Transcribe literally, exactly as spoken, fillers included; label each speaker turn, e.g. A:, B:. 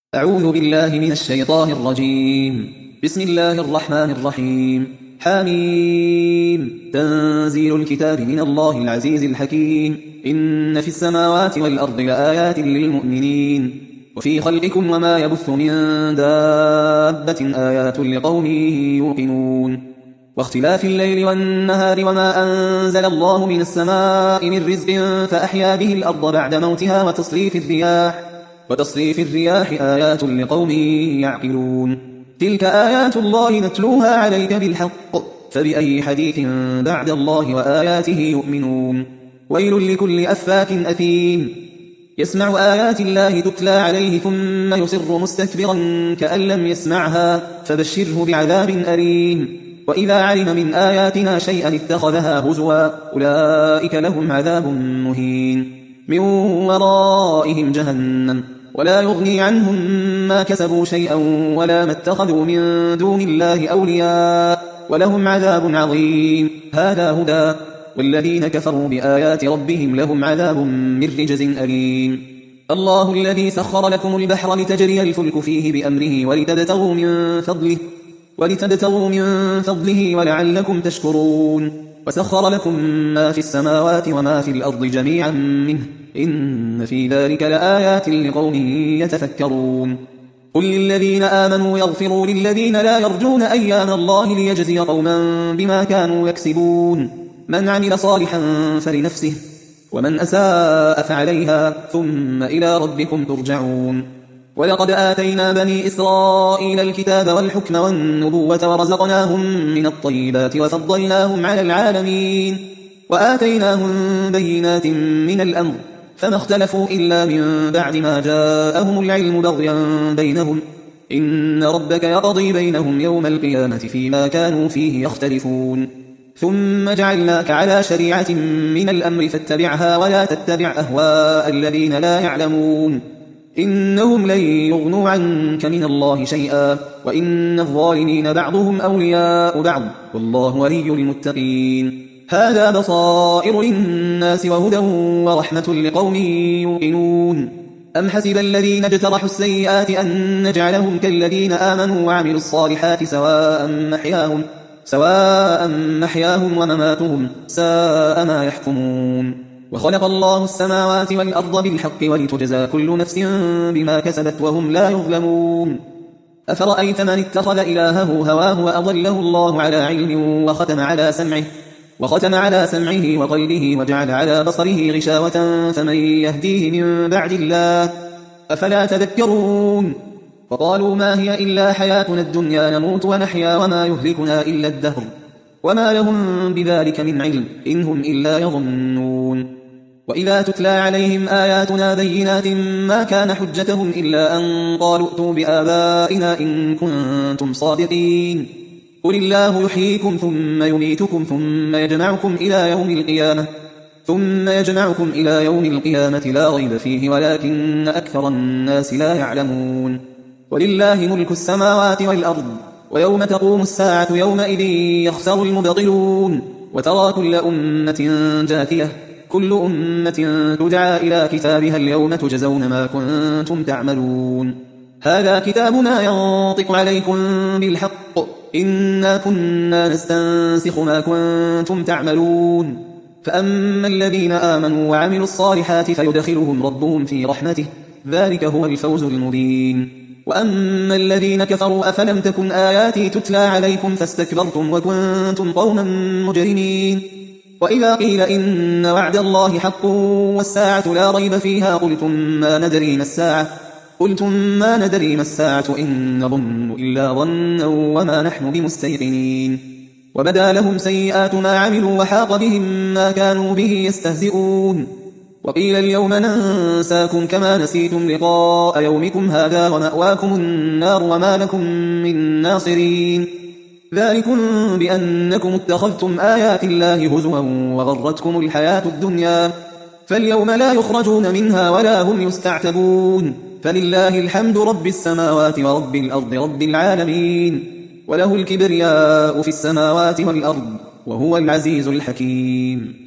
A: أعوذ بالله من الشيطان الرجيم. بسم الله الرحمن الرحيم. حميم. تنزيل الكتاب من الله العزيز الحكيم. إن في السماوات والأرض لآيات للمؤمنين وفي خلقكم وما يبث من دابة آيات لقوم يوقنون واختلاف الليل والنهار وما أنزل الله من السماء من رزق فأحيا به الأرض بعد موتها وتصريف الرياح وتصريف الرياح آيات لقوم يعقلون. تلك آيات الله نتلوها عليك بالحق فبأي حديث بعد الله وآياته يؤمنون. ويل لكل أفاك أثيم يسمع آيات الله تتلى عليه ثم يصر مستكبرا كأن لم يسمعها فبشره بعذاب أليم. وإذا علم من آياتنا شيئا اتخذها هزوا أولئك لهم عذاب مهين من ورائهم جهنم ولا يغني عنهم ما كسبوا شيئا ولا ما اتخذوا من دون الله أولياء ولهم عذاب عظيم. هذا هدى والذين كفروا بآيات ربهم لهم عذاب من رجز أليم. الله الذي سخر لكم البحر لتجري الفلك فيه بأمره ولتبتغوا من فضله ولتبتغوا من فضله ولعلكم تشكرون. وسخر لكم ما في السماوات وما في الأرض جميعا منه إن في ذلك لآيات لقوم يتفكرون. قل للذين آمنوا يغفروا للذين لا يرجون أيام الله ليجزي قوما بما كانوا يكسبون. من عمل صالحا فلنفسه ومن أساء فعليها ثم إلى ربكم ترجعون. ولقد آتينا بني إسرائيل الكتاب والحكم والنبوة ورزقناهم من الطيبات وفضلناهم على العالمين وآتيناهم بينات من الأمر فما اختلفوا إلا من بعد ما جاءهم العلم بغيا بينهم إن ربك يقضي بينهم يوم القيامة فيما كانوا فيه يختلفون. ثم جعلناك على شريعة من الأمر فاتبعها ولا تتبع أهواء الذين لا يعلمون إنهم لن يغنوا عنك من الله شيئا وإن الظالمين بعضهم أولياء بعض والله ولي المتقين. هذا بصائر للناس وهدى ورحمة لقوم يوقنون. أم حسب الذين اجترحوا السيئات أن نجعلهم كالذين آمنوا وعملوا الصالحات سواء محياهم سواء محياهم ومماتهم ساء ما يحكمون. وخلق الله السماوات والأرض بالحق ولتجزى كل نفس بما كسبت وهم لا يظلمون. أفرأيت من اتخذ إلهه هواه وأضله الله على علم وختم على سمعه وختم على سمعه وقلبه وجعل على بصره غشاوة فمن يهديه من بعد الله أفلا تذكرون. وقالوا ما هي إلا حياتنا الدنيا نموت ونحيا وما يهلكنا إلا الدهر وما لهم بذلك من علم إن هم إلا يظنون. وإذا تتلى عليهم آياتنا بينات ما كان حجتهم إلا أن قالوا ائتوا بآبائنا إن كنتم صادقين. قل الله يحييكم ثم يميتكم ثم يجمعكم إلى يوم القيامة ثم يجمعكم إلى يوم القيامة لا ريب فيه ولكن أكثر الناس لا يعلمون. ولله ملك السماوات والأرض ويوم تقوم الساعة يومئذ يخسر المبطلون. وترى كل أمة جاثية كل أمة تدعى إلى كتابها اليوم تجزون ما كنتم تعملون. هذا كتابنا ينطق عليكم بالحق إنا كنا نستنسخ ما كنتم تعملون. فأما الذين آمنوا وعملوا الصالحات فيدخلهم ربهم في رحمته ذلك هو الفوز المبين. وأما الذين كفروا أفلم تكن آياتي تتلى عليكم فاستكبرتم وكنتم قوما مجرمين. وإذا قيل إن وعد الله حق والساعة لا ريب فيها قلتم ما ندري ما الساعة قلتم ما ندري ما الساعة إن نظن إلا ظنا وما نحن بمستيقنين. وبدا لهم سيئات ما عملوا وحاق بهم ما كانوا به يستهزئون. وقيل اليوم ننساكم كما نسيتم لقاء يومكم هذا ومأواكم النار وما لكم من ناصرين. ذلكم بأنكم اتخذتم آيات الله هزوا وغرتكم الحياة الدنيا فاليوم لا يخرجون منها ولا هم يستعتبون. فلله الحمد رب السماوات ورب الأرض رب العالمين وله الكبرياء في السماوات والأرض وهو العزيز الحكيم.